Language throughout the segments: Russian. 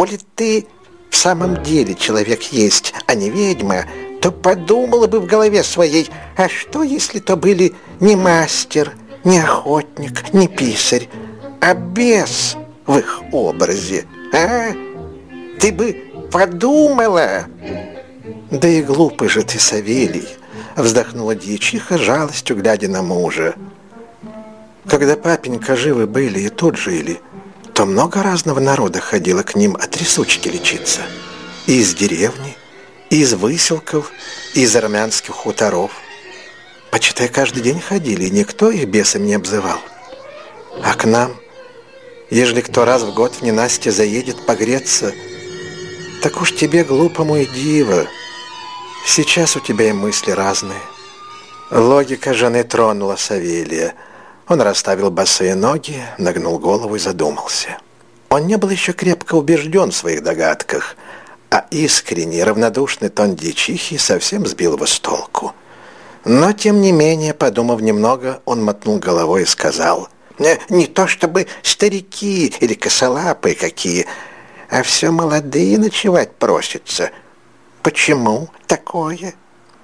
коли ты в самом деле человек есть, а не ведьма, то подумала бы в голове своей, а что, если то были не мастер, не охотник, не писарь, а бес в их образе, а? Ты бы подумала. Да и глупый же ты, Савелий, вздохнула дьячиха, жалостью глядя на мужа. Когда папенька живы были и тут жили, то много разного народа ходило к ним от трясучки лечиться. И из деревни, и из выселков, и из армянских хуторов. Почитай, каждый день ходили, и никто их бесом не обзывал. А к нам, ежели кто раз в год в ненастье заедет погреться, так уж тебе, глупому, и диво. Сейчас у тебя и мысли разные. Логика жены тронула Савелия. Он расставил босые ноги, нагнул голову и задумался. Он не был еще крепко убежден в своих догадках, а искренний, равнодушный тон дьячихи совсем сбил его с толку. Но, тем не менее, подумав немного, он мотнул головой и сказал: «Не то чтобы старики или косолапые какие, а все молодые ночевать просятся. Почему такое?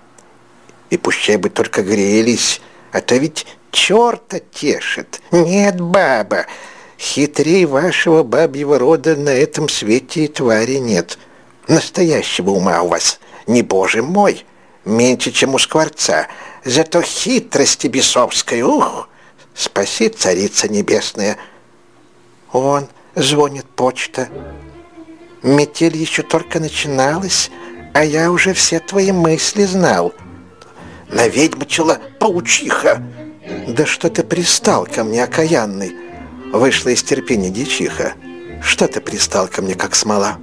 И пущай бы только грелись, а то ведь черта тешит. Нет, баба, хитрей вашего бабьего рода на этом свете и твари нет. Настоящего ума у вас, не боже мой, меньше, чем у скворца. Зато хитрости бесовской, ух, спаси, царица небесная. Он звонит почта. Метель еще только начиналась, а я уже все твои мысли знал. Наведьмачила паучиха. Да что ты пристал ко мне, окаянный? Вышла из терпения дьячиха. Что ты пристал ко мне, как смола?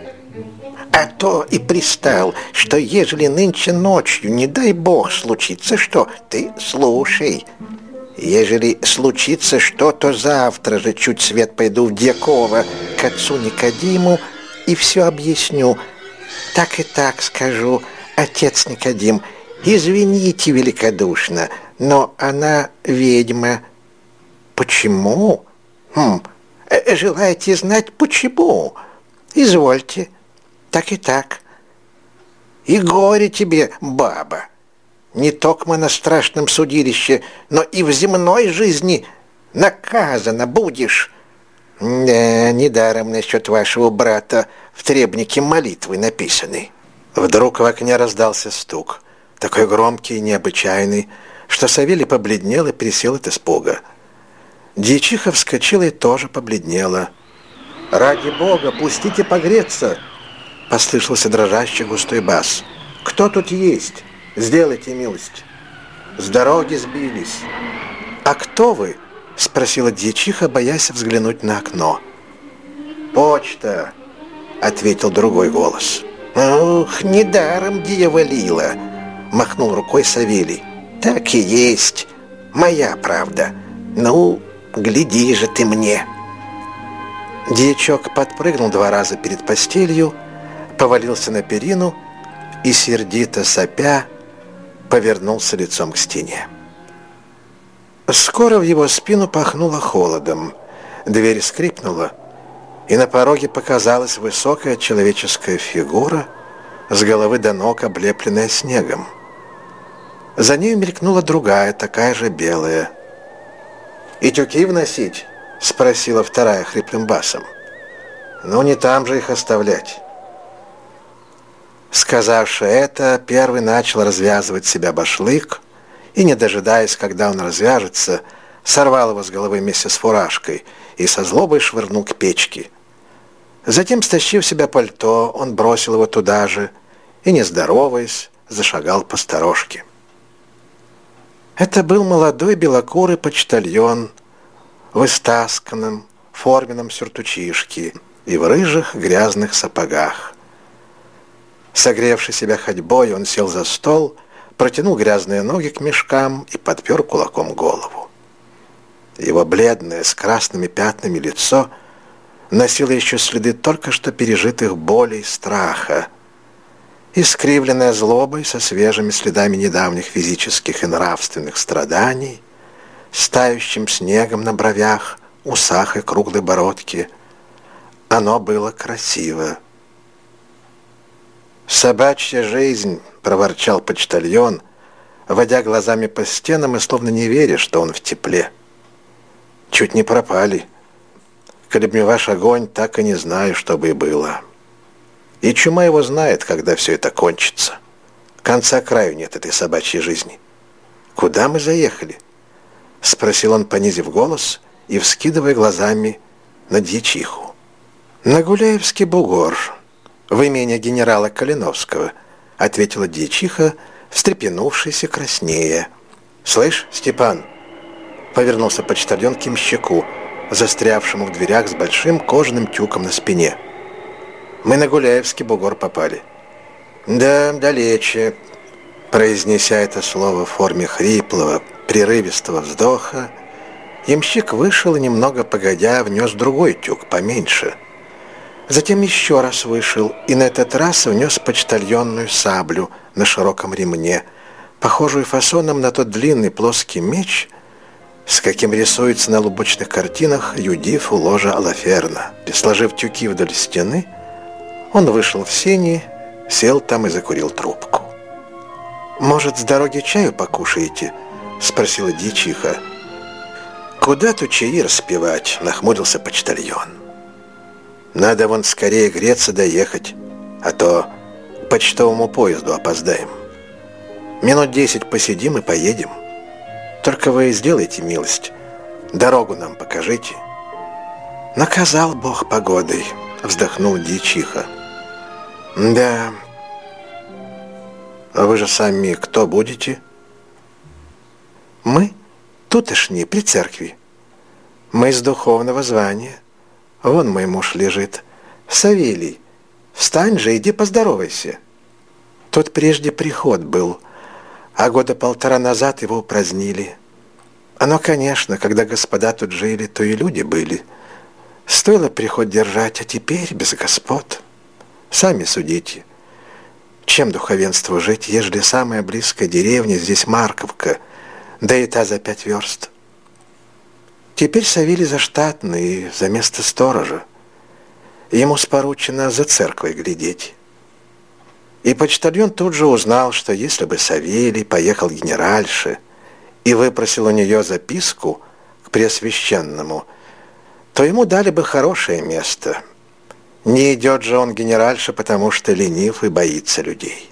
А то и пристал, что ежели нынче ночью, не дай бог, случится что, ты слушай. Ежели случится что, то завтра же чуть свет пойду в Дьякова к отцу Никодиму и все объясню. Так и так скажу: отец Никодим, извините великодушно, но она ведьма. Почему? Желаете знать, почему? Извольте. Так и так. И горе тебе, баба. Не токмо на страшном судилище, но и в земной жизни наказана будешь. Да, недаром насчет вашего брата в требнике молитвы написаны. Вдруг в окне раздался стук, такой громкий и необычайный, что Савелий побледнел и присел от испуга. Дьячиха вскочила и тоже побледнела. «Ради Бога, пустите погреться!» — послышался дрожащий густой бас. «Кто тут есть? Сделайте милость. С дороги сбились». «А кто вы?» — спросила дьячиха, боясь взглянуть на окно. «Почта!» — ответил другой голос. «Ух, недаром дьяволила!» — махнул рукой Савелий. «Так и есть. Моя правда. Ну, гляди же ты мне!» Дьячок подпрыгнул 2 раза перед постелью, повалился на перину и, сердито сопя, повернулся лицом к стене. Скоро в его спину пахнуло холодом. Дверь скрипнула, и на пороге показалась высокая человеческая фигура, с головы до ног облепленная снегом. За ней мелькнула другая, такая же белая. «И тюки вносить?» — спросила вторая хриплым басом. «Ну, не там же их оставлять». Сказавши это, первый начал развязывать себя башлык и, не дожидаясь, когда он развяжется, сорвал его с головы вместе с фуражкой и со злобой швырнул к печке. Затем, стащив себя пальто, он бросил его туда же и, не здороваясь, зашагал по сторожке. Это был молодой белокурый почтальон в истасканном форменном сюртучишке и в рыжих грязных сапогах. Согревший себя ходьбой, он сел за стол, протянул грязные ноги к мешкам и подпер кулаком голову. Его бледное, с красными пятнами лицо носило еще следы только что пережитых болей, страха, искривленное злобой со свежими следами недавних физических и нравственных страданий, с тающим снегом на бровях, усах и круглой бородке. Оно было красиво. «Собачья жизнь!» — проворчал почтальон, водя глазами по стенам и словно не веря, что он в тепле. «Чуть не пропали. Коли б не ваш огонь, так и не знаю, что бы и было. И чума его знает, когда все это кончится. Конца краю нет этой собачьей жизни. Куда мы заехали?» — спросил он, понизив голос и вскидывая глазами на дьячиху. «На Гуляевский бугор, в имение генерала Калиновского», — ответила дьячиха, встрепенувшийся краснее. «Слышь, Степан!» — повернулся почтальон к ямщику, застрявшему в дверях с большим кожаным тюком на спине. «Мы на Гуляевский бугор попали». «Да, далече», — произнеся это слово в форме хриплого, прерывистого вздоха, ямщик вышел и немного погодя внес другой тюк поменьше. Затем еще раз вышел и на этот раз внес почтальонную саблю на широком ремне, похожую фасоном на тот длинный плоский меч, с каким рисуется на лубочных картинах Юдиф у ложа Алаферна. И, сложив тюки вдоль стены, он вышел в сени, сел там и закурил трубку. «Может, с дороги чаю покушаете?» — спросила дьячиха. «Куда тут чаи распевать?» — нахмурился почтальон. «Надо вон скорее греться доехать, а то к почтовому поезду опоздаем. Минут 10 посидим и поедем. Только вы сделайте милость, дорогу нам покажите». «Наказал Бог погодой», — вздохнула дьячиха. «Да. А вы же сами кто будете?» «Мы тутошние при церкви. Мы из духовного звания. Вон мой муж лежит. Савелий, встань же, иди поздоровайся. Тут прежде приход был, а года 1,5 назад его упразднили. Оно, конечно, когда господа тут жили, то и люди были. Стоило приход держать, а теперь без господ. Сами судите. Чем духовенству жить, ежели самая близкая деревня здесь Марковка, да и та за 5 верст? Теперь Савелий заштатный и за место сторожа. Ему споручено за церковью глядеть». И почтальон тут же узнал, что если бы Савелий поехал к генеральше и выпросил у нее записку к Преосвященному, то ему дали бы хорошее место. Не идет же он к генеральше, потому что ленив и боится людей.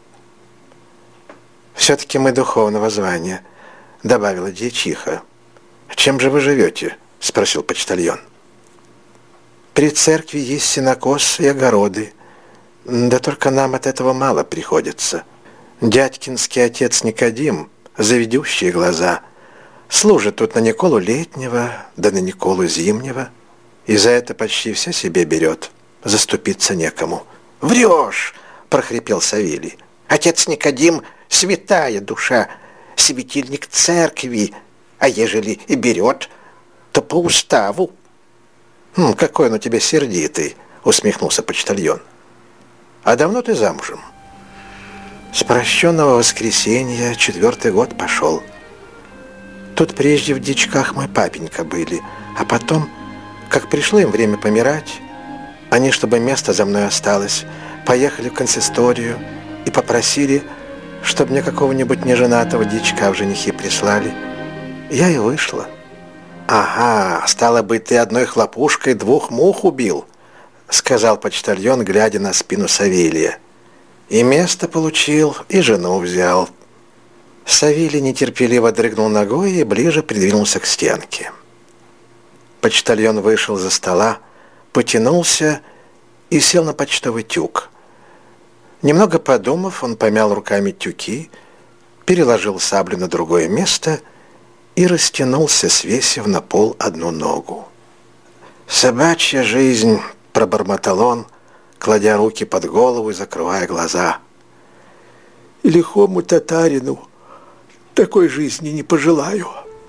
«Все-таки мы духовного звания», — добавила дьячиха. «Чем же вы живете?» — спросил почтальон. «При церкви есть сенокос и огороды. Да только нам от этого мало приходится. Дядькинский отец Никодим, заведущие глаза, служит тут на Николу Летнего, да на Николу Зимнего, и за это почти все себе берет. Заступиться некому». «Врешь!» — прохрипел Савелий. «Отец Никодим — святая душа, светильник церкви, а ежели и берет, то по уставу». «Какой он у тебя сердитый!» — усмехнулся почтальон. «А давно ты замужем?» «С прощенного воскресенья 4-й год пошел. Тут прежде в дичках мой папенька были, а потом, как пришло им время помирать, они, чтобы место за мной осталось, поехали в консисторию и попросили, чтобы мне какого-нибудь неженатого дичка в женихи прислали. Я и вышла». «Ага, стало быть, ты одной хлопушкой 2 мух убил», — сказал почтальон, глядя на спину Савелия. «И место получил, и жену взял». Савелий нетерпеливо дрыгнул ногой и ближе придвинулся к стенке. Почтальон вышел за стола, потянулся и сел на почтовый тюк. Немного подумав, он помял руками тюки, переложил саблю на другое место и растянулся, свесив на пол одну ногу. «Собачья жизнь», — пробормотал он, кладя руки под голову и закрывая глаза. «И лихому татарину такой жизни не пожелаю».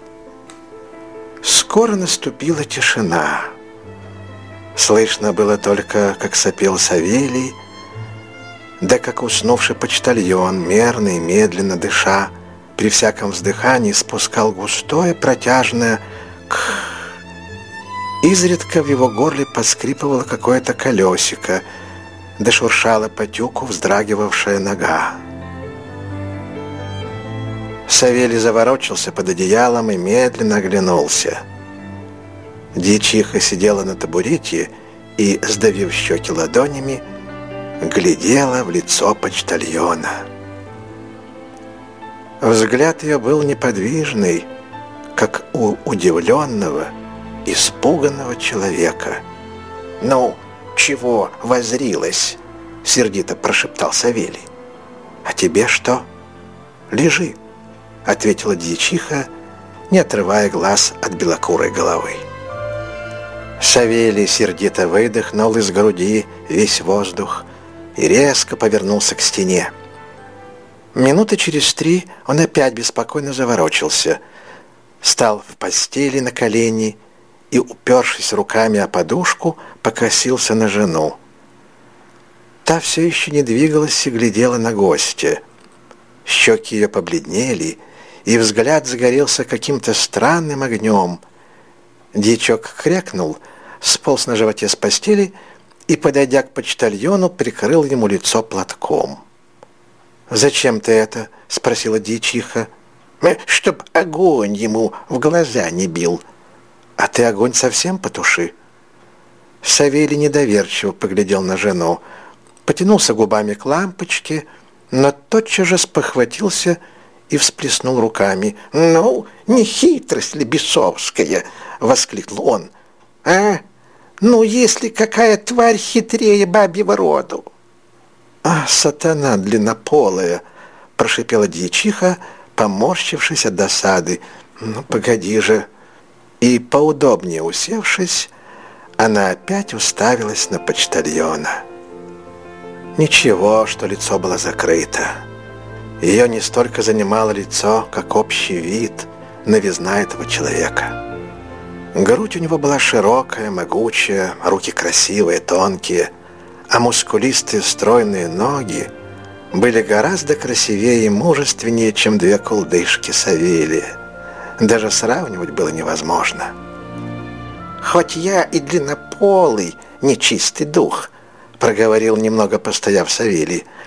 Скоро наступила тишина. Слышно было только, как сопел Савелий, да как уснувший почтальон, мерно и медленно дыша, при всяком вздыхании спускал густое протяжное «кх». Изредка в его горле поскрипывало какое-то колесико, да шуршала по тюку вздрагивавшая нога. Савелий заворочился под одеялом и медленно оглянулся. Дьячиха сидела на табурете и, сдавив щеки ладонями, глядела в лицо почтальона. Взгляд ее был неподвижный, как у удивленного, испуганного человека. «Ну, чего воззрилась?» — сердито прошептал Савелий. «А тебе что?» «Лежи», — ответила дьячиха, не отрывая глаз от белокурой головы. Савелий сердито выдохнул из груди весь воздух и резко повернулся к стене. Минуты через 3 он опять беспокойно заворочился, встал в постели на колени и, упершись руками о подушку, покосился на жену. Та все еще не двигалась и глядела на гостя. Щеки ее побледнели, и взгляд загорелся каким-то странным огнем. Дьячок крякнул, сполз на животе с постели и, подойдя к почтальону, прикрыл ему лицо платком. «Зачем ты это?» — спросила дьячиха. «Чтоб огонь ему в глаза не бил». «А ты огонь совсем потуши». Савелий недоверчиво поглядел на жену, потянулся губами к лампочке, но тотчас же спохватился и всплеснул руками. «Ну, не хитрость ли бесовская?» — воскликнул он. «А? Ну, если какая тварь хитрее бабьего роду!» «А, сатана длиннополая!» — прошипела дьячиха, поморщившись от досады. «Ну, погоди же!» И, поудобнее усевшись, она опять уставилась на почтальона. Ничего, что лицо было закрыто. Ее не столько занимало лицо, как общий вид, новизна этого человека. Грудь у него была широкая, могучая, руки красивые, тонкие, а мускулистые стройные ноги были гораздо красивее и мужественнее, чем 2 кулдышки Савелия. Даже сравнивать было невозможно. «Хоть я и длиннополый, нечистый дух», — проговорил, немного постояв Савелий,